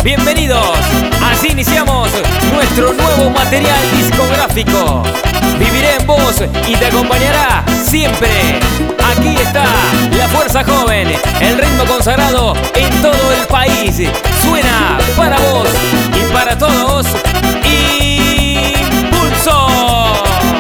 bienvenidos. Así iniciamos nuestro nuevo material discográfico. Viviré en vos y te acompañará siempre. Aquí está la fuerza joven, el ritmo consagrado en todo el país. Suena para vos y para todos. ¡Impulso!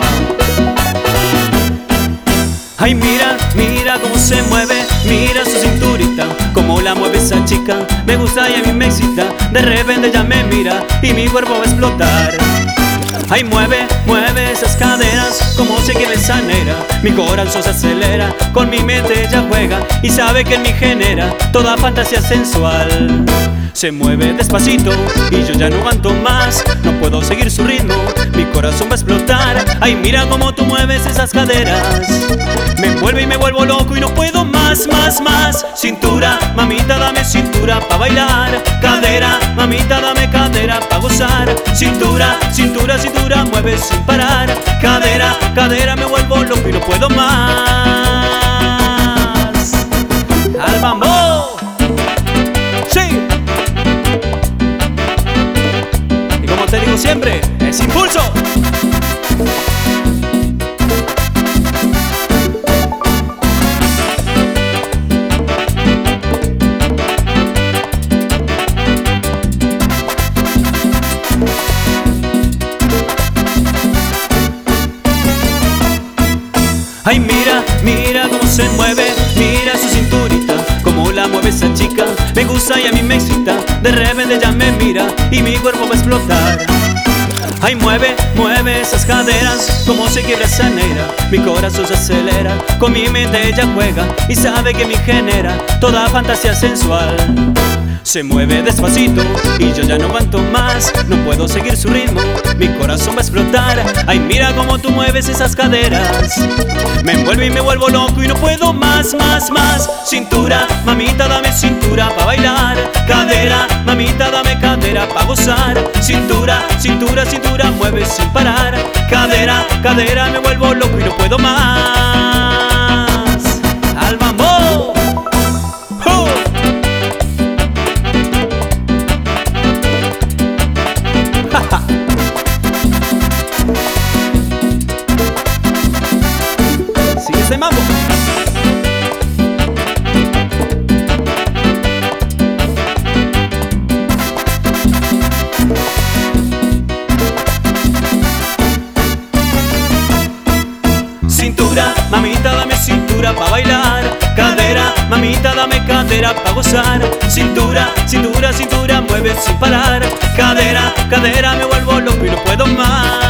Ay, mira, mira cómo se mueve, mira su cinturita, cómo la mueve esa chica. Me gusta y a mí me excita, de repente ella me mira y mi cuerpo va a explotar. Ay, mueve, mueve esas caderas, como se quiere sanera. Mi corazón se acelera, con mi mente ella juega y sabe que en mí genera toda fantasía sensual. Se mueve despacito y yo ya no aguanto más, no puedo seguir su ritmo, mi corazón va a explotar. Ay, mira cómo tú mueves esas caderas, me envuelve y me vuelvo loco y no puedo más, más, más. Cintura, mamita dame cintura pa' bailar. Cadera, mamita dame cadera pa' gozar. Cintura, cintura, cintura, mueve sin parar. Cadera, cadera, me vuelvo loco y no puedo más. ¡Al mambo! ¡Sí! Y como te digo siempre, es impulso. Ay, mira, mira cómo se mueve, mira su cinturita, cómo la mueve esa chica. Me gusta y a mí me excita, de repente ella me mira y mi cuerpo va a explotar. Ay, mueve, mueve esas caderas, como se quiebra esa negra. Mi corazón se acelera, con mi mente ella juega y sabe que me genera toda fantasía sensual. Se mueve despacito y yo ya no aguanto más, no puedo seguir su ritmo, mi corazón va a explotar. Ay, mira cómo tú mueves esas caderas, me envuelve y me vuelvo loco y no puedo más, más, más. Cintura, mamita dame cintura pa' bailar. Cadera, mamita dame cadera pa' gozar. Cintura, cintura, cintura, mueve sin parar. Cadera, cadera, me vuelvo loco y no puedo más. ¡Al mambo! Sigue ese mambo. Cintura, mamita dame cintura pa' bailar. Cadera, mamita dame cadera pa' gozar. Cintura, cintura, cintura, mueve sin parar. Cadera, cadera, me vuelvo loco y no puedo más.